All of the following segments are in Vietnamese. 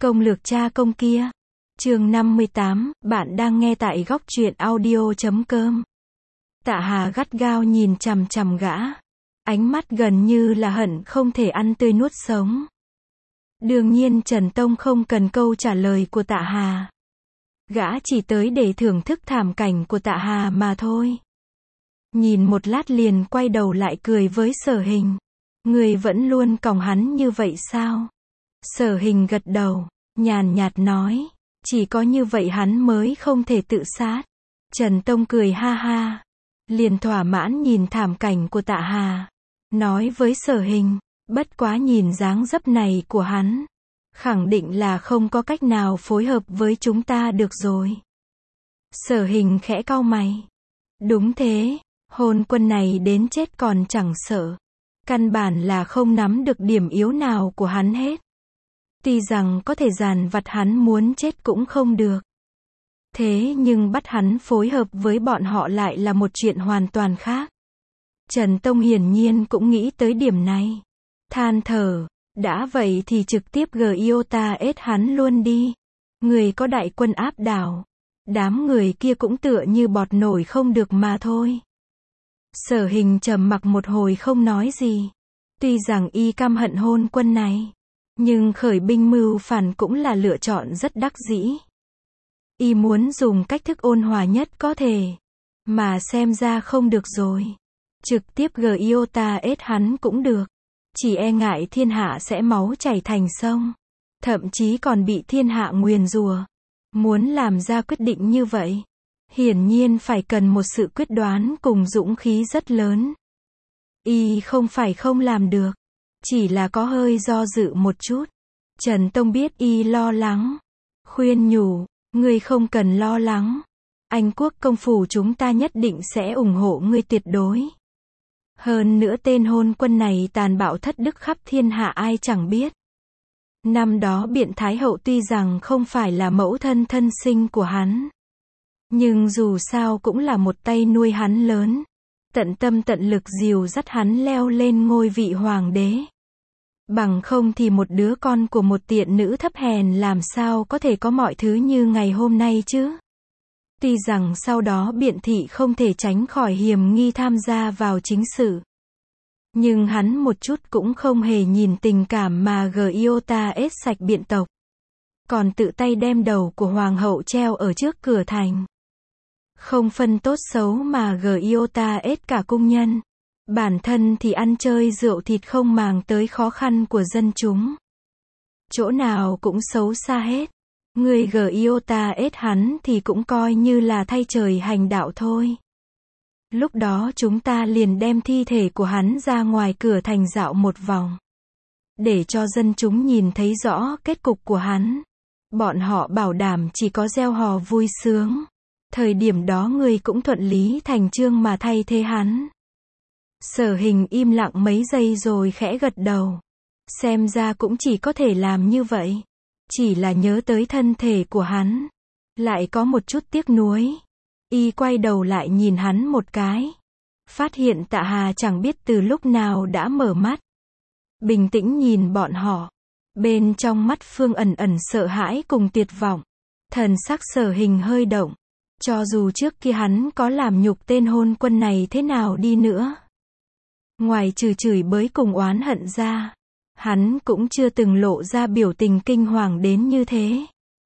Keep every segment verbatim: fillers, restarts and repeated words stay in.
Công lược cha công kia. Chương năm mươi tám, bạn đang nghe tại góc truyện audio chấm com. Tạ Hà gắt gao nhìn chằm chằm gã. Ánh mắt gần như là hận không thể ăn tươi nuốt sống. Đương nhiên Trần Tông không cần câu trả lời của Tạ Hà. Gã chỉ tới để thưởng thức thảm cảnh của Tạ Hà mà thôi. Nhìn một lát liền quay đầu lại cười với Sở Hình. Người vẫn luôn còng hắn như vậy sao? Sở Hình gật đầu, nhàn nhạt nói, chỉ có như vậy hắn mới không thể tự sát. Trần Tông cười ha ha, liền thỏa mãn nhìn thảm cảnh của Tạ Hà, nói với Sở Hình, bất quá nhìn dáng dấp này của hắn, khẳng định là không có cách nào phối hợp với chúng ta được rồi. Sở Hình khẽ cau mày. Đúng thế, hôn quân này đến chết còn chẳng sợ. Căn bản là không nắm được điểm yếu nào của hắn hết. Tuy rằng có thể dàn vặt hắn muốn chết cũng không được. Thế nhưng bắt hắn phối hợp với bọn họ lại là một chuyện hoàn toàn khác. Trần Tông hiển nhiên cũng nghĩ tới điểm này. Than thở, đã vậy thì trực tiếp Giota ết hắn luôn đi. Người có đại quân áp đảo. Đám người kia cũng tựa như bọt nổi không được mà thôi. Sở Hình trầm mặc một hồi không nói gì. Tuy rằng y căm hận hôn quân này, nhưng khởi binh mưu phản cũng là lựa chọn rất đắc dĩ. Y muốn dùng cách thức ôn hòa nhất có thể, mà xem ra không được rồi. Trực tiếp Giota ết hắn cũng được. Chỉ e ngại thiên hạ sẽ máu chảy thành sông. Thậm chí còn bị thiên hạ nguyền rủa. Muốn làm ra quyết định như vậy, hiển nhiên phải cần một sự quyết đoán cùng dũng khí rất lớn. Y không phải không làm được, chỉ là có hơi do dự một chút. Trần Tông biết y lo lắng, khuyên nhủ, ngươi không cần lo lắng. Anh quốc công phủ chúng ta nhất định sẽ ủng hộ ngươi tuyệt đối. Hơn nữa tên hôn quân này tàn bạo thất đức khắp thiên hạ ai chẳng biết. Năm đó Biện Thái Hậu tuy rằng không phải là mẫu thân thân sinh của hắn, nhưng dù sao cũng là một tay nuôi hắn lớn, tận tâm tận lực dìu dắt hắn leo lên ngôi vị hoàng đế. Bằng không thì một đứa con của một tiện nữ thấp hèn làm sao có thể có mọi thứ như ngày hôm nay chứ. Tuy rằng sau đó Biện Thị không thể tránh khỏi hiềm nghi tham gia vào chính sự, nhưng hắn một chút cũng không hề nhìn tình cảm mà Giota ết sạch Biện tộc. Còn tự tay đem đầu của hoàng hậu treo ở trước cửa thành. Không phân tốt xấu mà Giota ết cả cung nhân. Bản thân thì ăn chơi rượu thịt không màng tới khó khăn của dân chúng. Chỗ nào cũng xấu xa hết. Người Giota ết hắn thì cũng coi như là thay trời hành đạo thôi. Lúc đó chúng ta liền đem thi thể của hắn ra ngoài cửa thành dạo một vòng. Để cho dân chúng nhìn thấy rõ kết cục của hắn. Bọn họ bảo đảm chỉ có gieo hò vui sướng. Thời điểm đó người cũng thuận lý thành chương mà thay thế hắn. Sở Hình im lặng mấy giây rồi khẽ gật đầu. Xem ra cũng chỉ có thể làm như vậy. Chỉ là nhớ tới thân thể của hắn, lại có một chút tiếc nuối. Y quay đầu lại nhìn hắn một cái. Phát hiện Tạ Hà chẳng biết từ lúc nào đã mở mắt. Bình tĩnh nhìn bọn họ. Bên trong mắt Phương ẩn ẩn sợ hãi cùng tuyệt vọng. Thần sắc Sở Hình hơi động. Cho dù trước kia hắn có làm nhục tên hôn quân này thế nào đi nữa, ngoài trừ chửi bới cùng oán hận ra, hắn cũng chưa từng lộ ra biểu tình kinh hoàng đến như thế.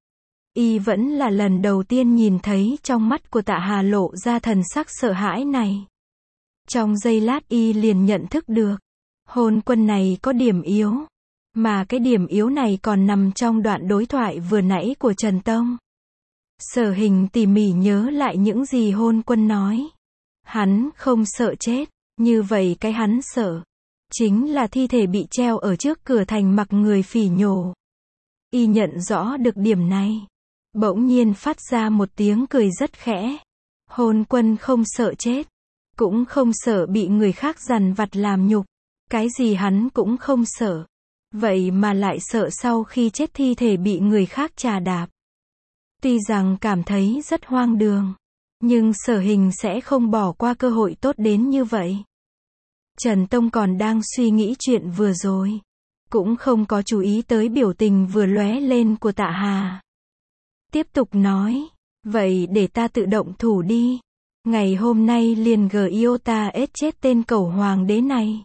Y vẫn là lần đầu tiên nhìn thấy trong mắt của Tạ Hà lộ ra thần sắc sợ hãi này. Trong giây lát Y liền nhận thức được, hôn quân này có điểm yếu, mà cái điểm yếu này còn nằm trong đoạn đối thoại vừa nãy của Trần Tông. Sở Hình tỉ mỉ nhớ lại những gì hôn quân nói. Hắn không sợ chết, như vậy cái hắn sợ chính là thi thể bị treo ở trước cửa thành mặc người phỉ nhổ. Y nhận rõ được điểm này, bỗng nhiên phát ra một tiếng cười rất khẽ. Hôn quân không sợ chết, cũng không sợ bị người khác dằn vặt làm nhục. Cái gì hắn cũng không sợ. Vậy mà lại sợ sau khi chết thi thể bị người khác chà đạp. Tuy rằng cảm thấy rất hoang đường, nhưng Sở Hình sẽ không bỏ qua cơ hội tốt đến như vậy. Trần Tông còn đang suy nghĩ chuyện vừa rồi. cũng không có chú ý tới biểu tình vừa lóe lên của Tạ Hà. Tiếp tục nói, vậy để ta tự động thủ đi. Ngày hôm nay liền Giota ết chết tên cẩu hoàng đế này.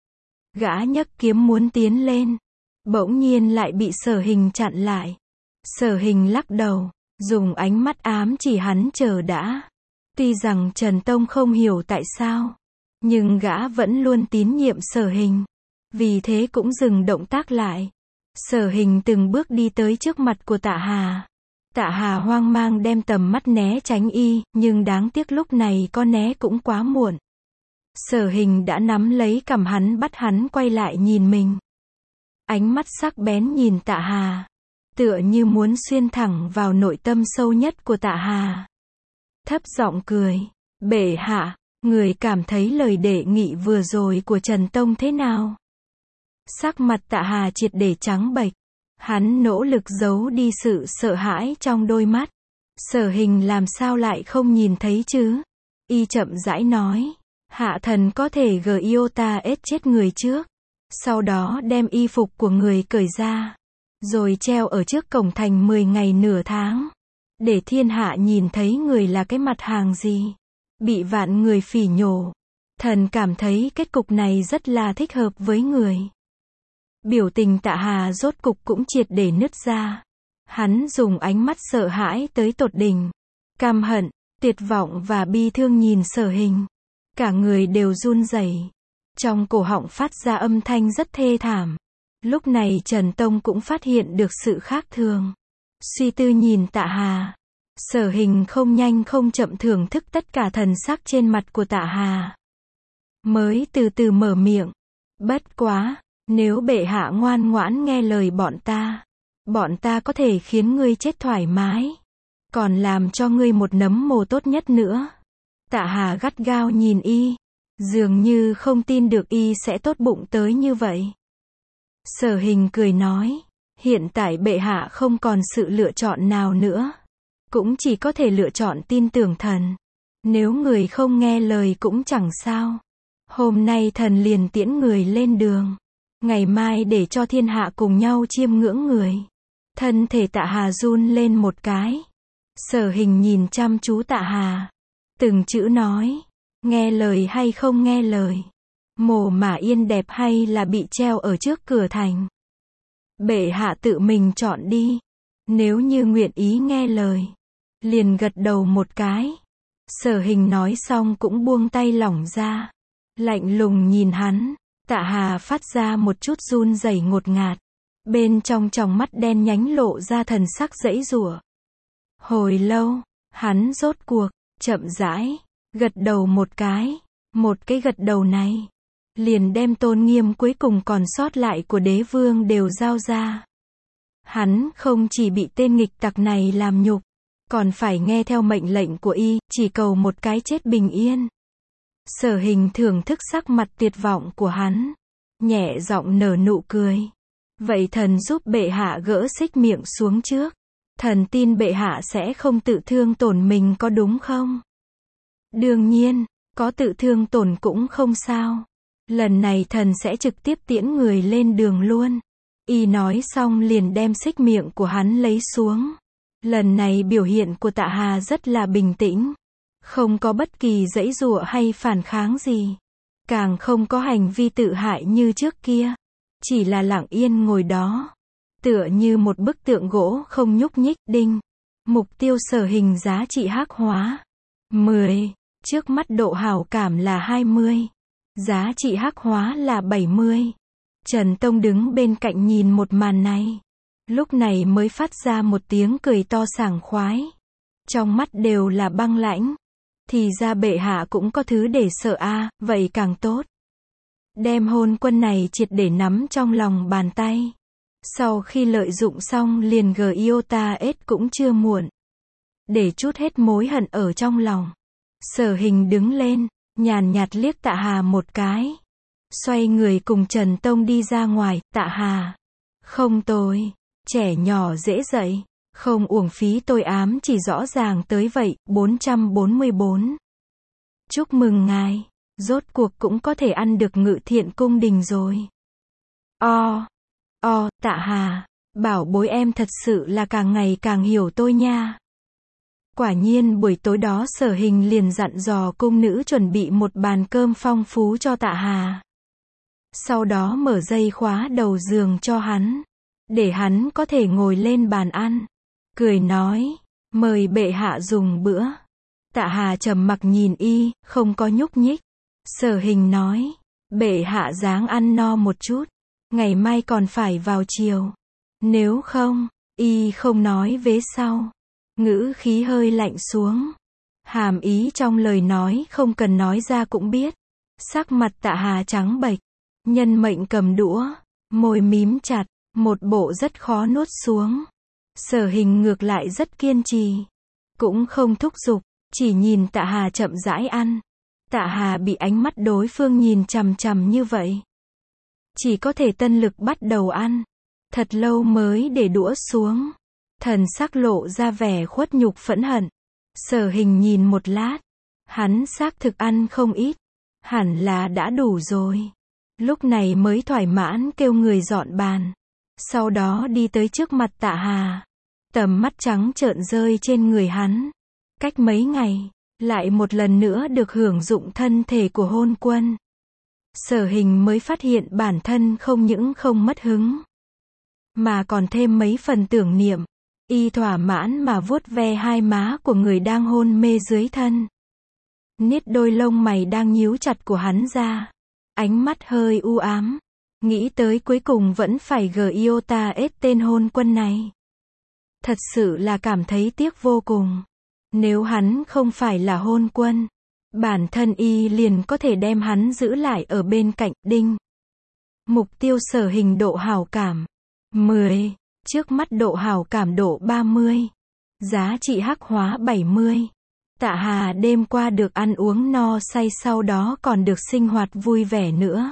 Gã nhấc kiếm muốn tiến lên. Bỗng nhiên lại bị Sở Hình chặn lại. Sở Hình lắc đầu, dùng ánh mắt ám chỉ hắn chờ đã. Tuy rằng Trần Tông không hiểu tại sao, nhưng gã vẫn luôn tín nhiệm Sở Hình. Vì thế cũng dừng động tác lại. Sở Hình từng bước đi tới trước mặt của Tạ Hà. Tạ Hà hoang mang đem tầm mắt né tránh y, nhưng đáng tiếc lúc này có né cũng quá muộn. Sở Hình đã nắm lấy cằm hắn bắt hắn quay lại nhìn mình. Ánh mắt sắc bén nhìn Tạ Hà, tựa như muốn xuyên thẳng vào nội tâm sâu nhất của Tạ Hà. Thấp giọng cười, bệ hạ, người cảm thấy lời đề nghị vừa rồi của Trần Tông thế nào? Sắc mặt Tạ Hà triệt để trắng bệch. Hắn nỗ lực giấu đi sự sợ hãi trong đôi mắt. Sở Hình làm sao lại không nhìn thấy chứ? Y chậm rãi nói, hạ thần có thể Giota ết chết người trước, sau đó đem y phục của người cởi ra, rồi treo ở trước cổng thành mười ngày nửa tháng, để thiên hạ nhìn thấy người là cái mặt hàng gì, bị vạn người phỉ nhổ. Thần cảm thấy kết cục này rất là thích hợp với người. Biểu tình Tạ Hà rốt cục cũng triệt để nứt ra. Hắn dùng ánh mắt sợ hãi tới tột đỉnh, căm hận, tuyệt vọng và bi thương nhìn Sở Hình. Cả người đều run rẩy, trong cổ họng phát ra âm thanh rất thê thảm. Lúc này Trần Tông cũng phát hiện được sự khác thường. Suy tư nhìn Tạ Hà. Sở Hình không nhanh không chậm thưởng thức tất cả thần sắc trên mặt của Tạ Hà. Mới từ từ mở miệng. Bất quá, nếu bệ hạ ngoan ngoãn nghe lời bọn ta, bọn ta có thể khiến ngươi chết thoải mái, còn làm cho ngươi một nấm mồ tốt nhất nữa. Tạ Hà gắt gao nhìn y, dường như không tin được y sẽ tốt bụng tới như vậy. Sở Hình cười nói, hiện tại bệ hạ không còn sự lựa chọn nào nữa, cũng chỉ có thể lựa chọn tin tưởng thần. Nếu người không nghe lời cũng chẳng sao. Hôm nay thần liền tiễn người lên đường, ngày mai để cho thiên hạ cùng nhau chiêm ngưỡng người. Thân thể Tạ Hà run lên một cái. Sở Hình nhìn chăm chú Tạ Hà, từng chữ nói, nghe lời hay không nghe lời, mồ mả yên đẹp hay là bị treo ở trước cửa thành. Bệ hạ tự mình chọn đi. Nếu như nguyện ý nghe lời, liền gật đầu một cái. Sở Hình nói xong cũng buông tay lỏng ra, lạnh lùng nhìn hắn. Tạ Hà phát ra một chút run rẩy ngột ngạt. Bên trong tròng mắt đen nhánh lộ ra thần sắc giãy giụa. Hồi lâu, hắn rốt cuộc, chậm rãi, gật đầu một cái. Một cái gật đầu này, liền đem tôn nghiêm cuối cùng còn sót lại của đế vương đều giao ra. Hắn không chỉ bị tên nghịch tặc này làm nhục, còn phải nghe theo mệnh lệnh của y, chỉ cầu một cái chết bình yên. Sở Hình thưởng thức sắc mặt tuyệt vọng của hắn, nhẹ giọng nở nụ cười. Vậy thần giúp bệ hạ gỡ xích miệng xuống trước. Thần tin bệ hạ sẽ không tự thương tổn mình có đúng không? Đương nhiên, có tự thương tổn cũng không sao. Lần này thần sẽ trực tiếp tiễn người lên đường luôn. Y nói xong liền đem xích miệng của hắn lấy xuống. Lần này biểu hiện của Tạ Hà rất là bình tĩnh. Không có bất kỳ giãy giụa hay phản kháng gì. Càng không có hành vi tự hại như trước kia. Chỉ là lặng yên ngồi đó, tựa như một bức tượng gỗ không nhúc nhích. Đinh. Mục tiêu Sở Hình giá trị hắc hóa mười. Trước mắt độ hảo cảm là hai mươi. Giá trị hắc hóa là bảy mươi. Trần Tông đứng bên cạnh nhìn một màn này. Lúc này mới phát ra một tiếng cười to sảng khoái. Trong mắt đều là băng lãnh. Thì ra bệ hạ cũng có thứ để sợ a, à, vậy càng tốt. Đem hôn quân này triệt để nắm trong lòng bàn tay. Sau khi lợi dụng xong liền Giota ết cũng chưa muộn. Để chút hết mối hận ở trong lòng. Sở Hình đứng lên, nhàn nhạt liếc Tạ Hà một cái. Xoay người cùng Trần Tông đi ra ngoài. Tạ Hà, không tồi, trẻ nhỏ dễ dạy, không uổng phí tôi ám chỉ rõ ràng tới vậy. Bốn trăm bốn mươi bốn. Chúc mừng ngài, rốt cuộc cũng có thể ăn được Ngự Thiện cung đình rồi. O. O, Tạ Hà, bảo bối em thật sự là càng ngày càng hiểu tôi nha. Quả nhiên buổi tối đó Sở Hình liền dặn dò cung nữ chuẩn bị một bàn cơm phong phú cho Tạ Hà. Sau đó mở dây khóa đầu giường cho hắn, để hắn có thể ngồi lên bàn ăn. Cười nói, mời bệ hạ dùng bữa. Tạ Hà trầm mặc nhìn y, không có nhúc nhích. Sở Hình nói, bệ hạ ráng ăn no một chút, ngày mai còn phải vào triều. Nếu không, y không nói vế sau. Ngữ khí hơi lạnh xuống. Hàm ý trong lời nói không cần nói ra cũng biết. Sắc mặt Tạ Hà trắng bệch. Nhân mệnh cầm đũa, môi mím chặt, một bộ rất khó nuốt xuống. Sở Hình ngược lại rất kiên trì, cũng không thúc giục, chỉ nhìn Tạ Hà chậm rãi ăn. Tạ Hà bị ánh mắt đối phương nhìn chằm chằm như vậy, chỉ có thể tân lực bắt đầu ăn. Thật lâu mới để đũa xuống, thần sắc lộ ra vẻ khuất nhục phẫn hận. Sở Hình nhìn một lát, hắn xác thực ăn không ít, hẳn là đã đủ rồi. Lúc này mới thoải mãn kêu người dọn bàn. Sau đó đi tới trước mặt Tạ Hà. Tầm mắt trắng trợn rơi trên người hắn. Cách mấy ngày, lại một lần nữa được hưởng dụng thân thể của hôn quân. Sở Hình mới phát hiện bản thân không những không mất hứng, mà còn thêm mấy phần tưởng niệm. Y thỏa mãn mà vuốt ve hai má của người đang hôn mê dưới thân. Niết đôi lông mày đang nhíu chặt của hắn ra. Ánh mắt hơi u ám. Nghĩ tới cuối cùng vẫn phải Giota ết tên hôn quân này. Thật sự là cảm thấy tiếc vô cùng. Nếu hắn không phải là hôn quân, bản thân y liền có thể đem hắn giữ lại ở bên cạnh. Đinh. Mục tiêu Sở Hình độ hảo cảm mười. Trước mắt độ hảo cảm độ ba mươi. Giá trị hắc hóa bảy mươi. Tạ Hà đêm qua được ăn uống no say, sau đó còn được sinh hoạt vui vẻ nữa.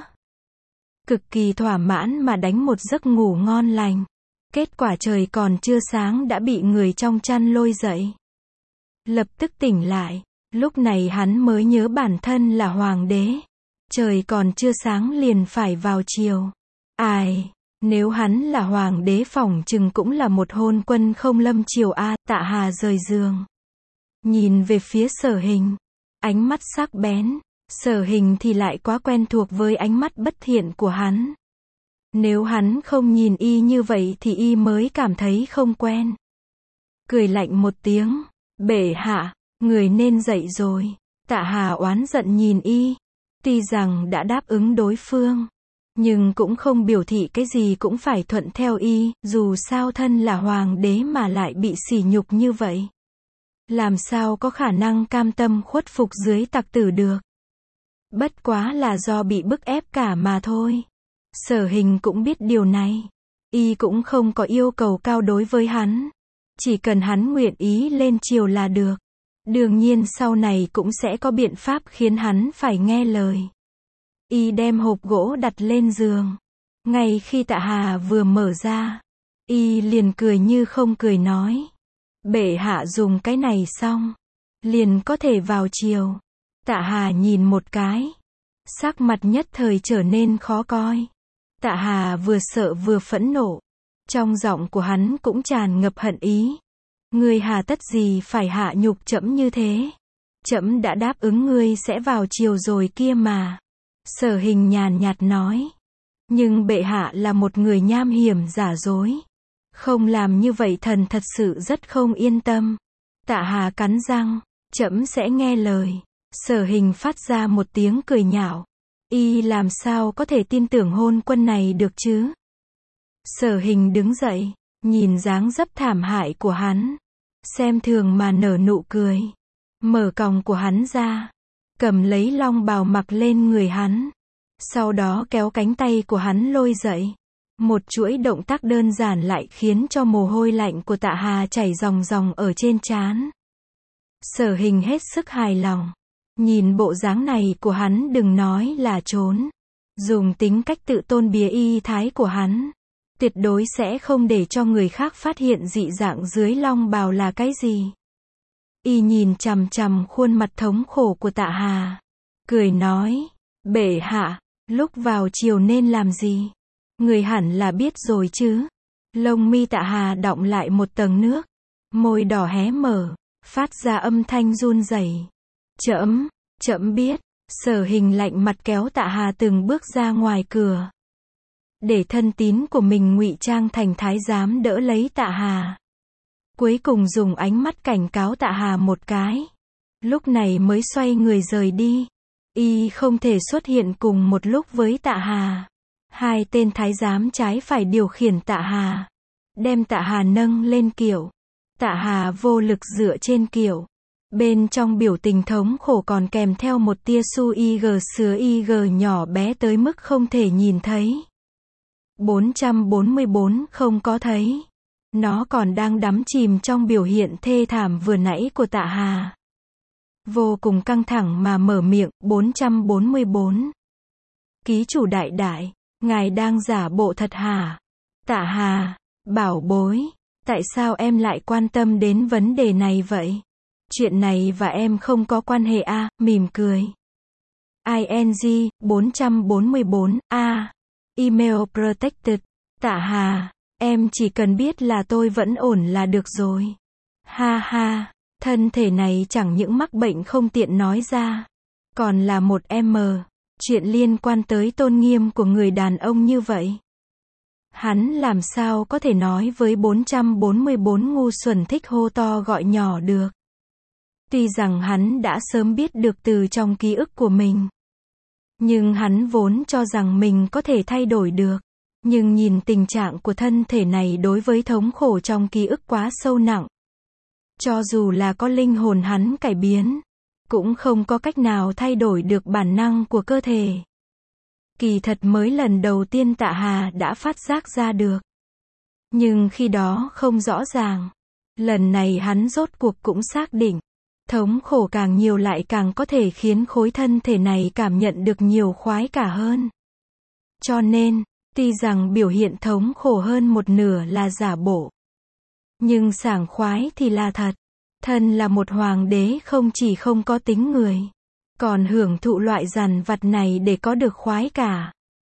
Cực kỳ thỏa mãn mà đánh một giấc ngủ ngon lành. Kết quả trời còn chưa sáng đã bị người trong chăn lôi dậy. Lập tức tỉnh lại, lúc này hắn mới nhớ bản thân là hoàng đế. Trời còn chưa sáng liền phải vào triều. Ai, nếu hắn là hoàng đế phỏng chừng cũng là một hôn quân không lâm triều a. Tạ Hà rời giường, nhìn về phía Sở Hình, ánh mắt sắc bén. Sở Hình thì lại quá quen thuộc với ánh mắt bất thiện của hắn. Nếu hắn không nhìn y như vậy thì y mới cảm thấy không quen. Cười lạnh một tiếng, bệ hạ, người nên dậy rồi. Tạ Hà oán giận nhìn y. Tuy rằng đã đáp ứng đối phương, nhưng cũng không biểu thị cái gì cũng phải thuận theo y. Dù sao thân là hoàng đế mà lại bị sỉ nhục như vậy, làm sao có khả năng cam tâm khuất phục dưới tặc tử được. Bất quá là do bị bức ép cả mà thôi. Sở Hình cũng biết điều này. Y cũng không có yêu cầu cao đối với hắn. Chỉ cần hắn nguyện ý lên triều là được. Đương nhiên sau này cũng sẽ có biện pháp khiến hắn phải nghe lời. Y đem hộp gỗ đặt lên giường. Ngay khi Tạ Hà vừa mở ra, y liền cười như không cười nói, bệ hạ dùng cái này xong, liền có thể vào triều. Tạ Hà nhìn một cái, sắc mặt nhất thời trở nên khó coi. Tạ Hà vừa sợ vừa phẫn nộ. Trong giọng của hắn cũng tràn ngập hận ý. Ngươi hà tất gì phải hạ nhục trẫm như thế? Trẫm đã đáp ứng ngươi sẽ vào triều rồi kia mà. Sở Hình nhàn nhạt nói. Nhưng bệ hạ là một người nham hiểm giả dối. Không làm như vậy thần thật sự rất không yên tâm. Tạ Hà cắn răng, trẫm sẽ nghe lời. Sở Hình phát ra một tiếng cười nhạo. Y làm sao có thể tin tưởng hôn quân này được chứ? Sở Hình đứng dậy, nhìn dáng dấp thảm hại của hắn, xem thường mà nở nụ cười. Mở còng của hắn ra, cầm lấy long bào mặc lên người hắn. Sau đó kéo cánh tay của hắn lôi dậy. Một chuỗi động tác đơn giản lại khiến cho mồ hôi lạnh của Tạ Hà chảy ròng ròng ở trên trán. Sở Hình hết sức hài lòng. Nhìn bộ dáng này của hắn đừng nói là trốn. Dùng tính cách tự tôn bía y thái của hắn, tuyệt đối sẽ không để cho người khác phát hiện dị dạng dưới long bào là cái gì. Y nhìn chằm chằm khuôn mặt thống khổ của Tạ Hà, cười nói, bệ hạ, lúc vào triều nên làm gì? Người hẳn là biết rồi chứ. Lông mi Tạ Hà đọng lại một tầng nước. Môi đỏ hé mở, phát ra âm thanh run rẩy. Trẫm, trẫm biết. Sở Hình lạnh mặt kéo Tạ Hà từng bước ra ngoài cửa. Để thân tín của mình ngụy trang thành thái giám đỡ lấy Tạ Hà. Cuối cùng dùng ánh mắt cảnh cáo Tạ Hà một cái. Lúc này mới xoay người rời đi. Y không thể xuất hiện cùng một lúc với Tạ Hà. Hai tên thái giám trái phải điều khiển Tạ Hà. Đem Tạ Hà nâng lên kiệu. Tạ Hà vô lực dựa trên kiệu. Bên trong biểu tình thống khổ còn kèm theo một tia su ig sứa ig nhỏ bé tới mức không thể nhìn thấy. bốn trăm bốn mươi bốn không có thấy. Nó còn đang đắm chìm trong biểu hiện thê thảm vừa nãy của Tạ Hà. Vô cùng căng thẳng mà mở miệng. bốn trăm bốn mươi bốn. Ký chủ đại đại, ngài đang giả bộ thật hả? Tạ Hà, bảo bối, tại sao em lại quan tâm đến vấn đề này vậy? Chuyện này và em không có quan hệ a, à, mỉm cười. i en giê, bốn trăm bốn mươi bốn, a. Email protected. Tạ Hà, em chỉ cần biết là tôi vẫn ổn là được rồi. Ha ha, thân thể này chẳng những mắc bệnh không tiện nói ra. Còn là một em. Chuyện liên quan tới tôn nghiêm của người đàn ông như vậy. Hắn làm sao có thể nói với bốn trăm bốn mươi bốn ngu xuẩn thích hô to gọi nhỏ được. Tuy rằng hắn đã sớm biết được từ trong ký ức của mình. Nhưng hắn vốn cho rằng mình có thể thay đổi được. Nhưng nhìn tình trạng của thân thể này đối với thống khổ trong ký ức quá sâu nặng. Cho dù là có linh hồn hắn cải biến, cũng không có cách nào thay đổi được bản năng của cơ thể. Kỳ thật mới lần đầu tiên Tạ Hà đã phát giác ra được. Nhưng khi đó không rõ ràng. Lần này hắn rốt cuộc cũng xác định. Thống khổ càng nhiều lại càng có thể khiến khối thân thể này cảm nhận được nhiều khoái cả hơn. Cho nên, tuy rằng biểu hiện thống khổ hơn một nửa là giả bộ. Nhưng sảng khoái thì là thật. Thân là một hoàng đế không chỉ không có tính người. Còn hưởng thụ loại dằn vặt này để có được khoái cả.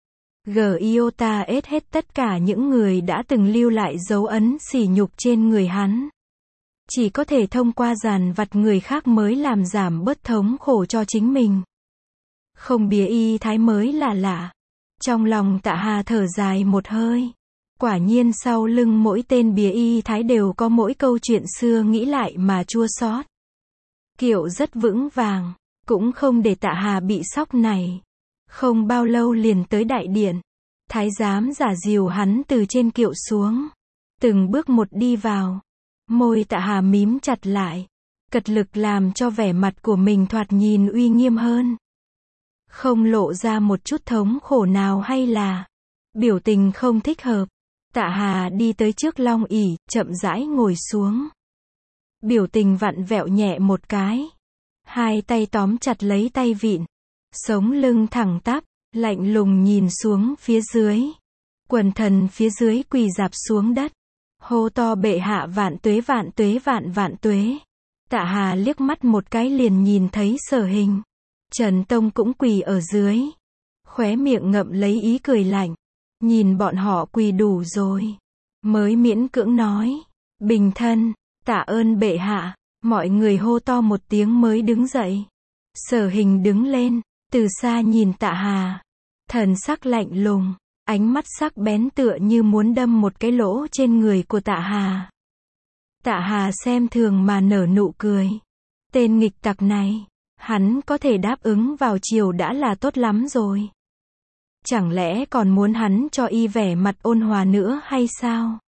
Giota ết hết tất cả những người đã từng lưu lại dấu ấn sỉ nhục trên người hắn. Chỉ có thể thông qua dằn vặt người khác mới làm giảm bớt thống khổ cho chính mình. Không bía y thái mới là lạ. Trong lòng Tạ Hà thở dài một hơi. Quả nhiên sau lưng mỗi tên bía y thái đều có mỗi câu chuyện xưa nghĩ lại mà chua xót. Kiệu rất vững vàng, cũng không để Tạ Hà bị sốc này. Không bao lâu liền tới đại điện. Thái giám giả dìu hắn từ trên kiệu xuống. Từng bước một đi vào. Môi Tạ Hà mím chặt lại. Cật lực làm cho vẻ mặt của mình thoạt nhìn uy nghiêm hơn. Không lộ ra một chút thống khổ nào hay là biểu tình không thích hợp. Tạ Hà đi tới trước long ỷ, chậm rãi ngồi xuống. Biểu tình vặn vẹo nhẹ một cái. Hai tay tóm chặt lấy tay vịn. Sống lưng thẳng tắp, lạnh lùng nhìn xuống phía dưới. Quần thần phía dưới quỳ rạp xuống đất. Hô to bệ hạ vạn tuế vạn tuế vạn vạn tuế. Tạ Hà liếc mắt một cái liền nhìn thấy Sở Hình. Trần Tông cũng quỳ ở dưới. Khóe miệng ngậm lấy ý cười lạnh. Nhìn bọn họ quỳ đủ rồi. Mới miễn cưỡng nói. Bình thân, tạ ơn bệ hạ. Mọi người hô to một tiếng mới đứng dậy. Sở Hình đứng lên, từ xa nhìn Tạ Hà. Thần sắc lạnh lùng, ánh mắt sắc bén tựa như muốn đâm một cái lỗ trên người của Tạ Hà. Tạ Hà xem thường mà nở nụ cười. Tên nghịch tặc này, hắn có thể đáp ứng vào chiều đã là tốt lắm rồi. Chẳng lẽ còn muốn hắn cho y vẻ mặt ôn hòa nữa hay sao?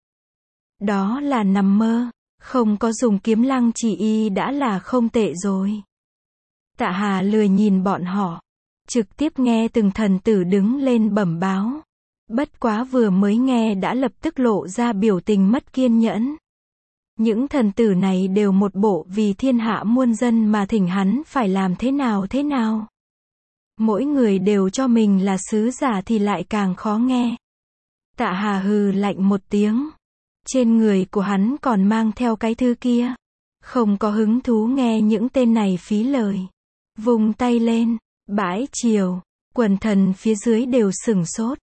Đó là nằm mơ, không có dùng kiếm lăng chỉ y đã là không tệ rồi. Tạ Hà lười nhìn bọn họ, trực tiếp nghe từng thần tử đứng lên bẩm báo. Bất quá vừa mới nghe đã lập tức lộ ra biểu tình mất kiên nhẫn. Những thần tử này đều một bộ vì thiên hạ muôn dân mà thỉnh hắn phải làm thế nào thế nào. Mỗi người đều cho mình là sứ giả thì lại càng khó nghe. Tạ Hà hừ lạnh một tiếng. Trên người của hắn còn mang theo cái thư kia. Không có hứng thú nghe những tên này phí lời. Vùng tay lên, bãi chiều, quần thần phía dưới đều sửng sốt.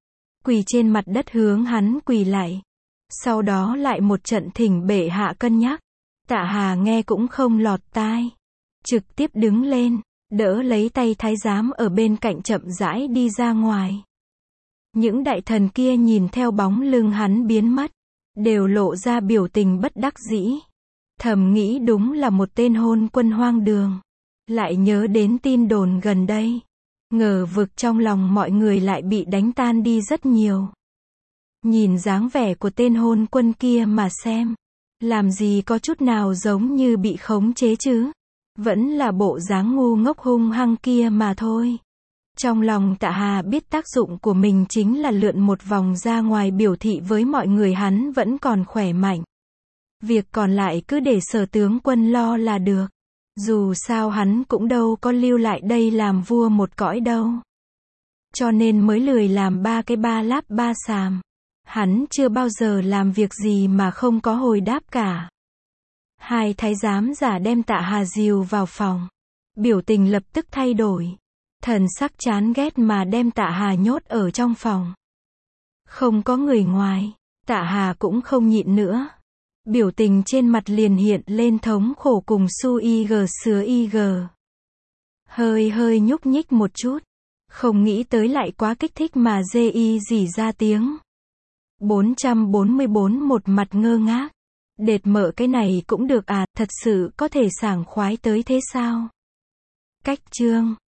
quỳ trên mặt đất hướng hắn quỳ lại. Sau đó lại một trận thỉnh bệ hạ cân nhắc. Tạ Hà nghe cũng không lọt tai. Trực tiếp đứng lên, đỡ lấy tay thái giám ở bên cạnh chậm rãi đi ra ngoài. Những đại thần kia nhìn theo bóng lưng hắn biến mất, đều lộ ra biểu tình bất đắc dĩ. Thầm nghĩ đúng là một tên hôn quân hoang đường. Lại nhớ đến tin đồn gần đây. Ngờ vực trong lòng mọi người lại bị đánh tan đi rất nhiều. Nhìn dáng vẻ của tên hôn quân kia mà xem. Làm gì có chút nào giống như bị khống chế chứ. Vẫn là bộ dáng ngu ngốc hung hăng kia mà thôi. Trong lòng Tạ Hà biết tác dụng của mình chính là lượn một vòng ra ngoài biểu thị với mọi người hắn vẫn còn khỏe mạnh. Việc còn lại cứ để Sở tướng quân lo là được. Dù sao hắn cũng đâu có lưu lại đây làm vua một cõi đâu. Cho nên mới lười làm ba cái ba láp ba xàm. Hắn chưa bao giờ làm việc gì mà không có hồi đáp cả. Hai thái giám giả đem Tạ Hà dìu vào phòng. Biểu tình lập tức thay đổi. Thần sắc chán ghét mà đem Tạ Hà nhốt ở trong phòng. Không có người ngoài. Tạ Hà cũng không nhịn nữa. Biểu tình trên mặt liền hiện lên thống khổ cùng su y gờ sứa y gờ. Hơi hơi nhúc nhích một chút. Không nghĩ tới lại quá kích thích mà dê y rỉ ra tiếng. bốn trăm bốn mươi bốn một mặt ngơ ngác. Đệt mợ cái này cũng được à, thật sự có thể sảng khoái tới thế sao? Cách chương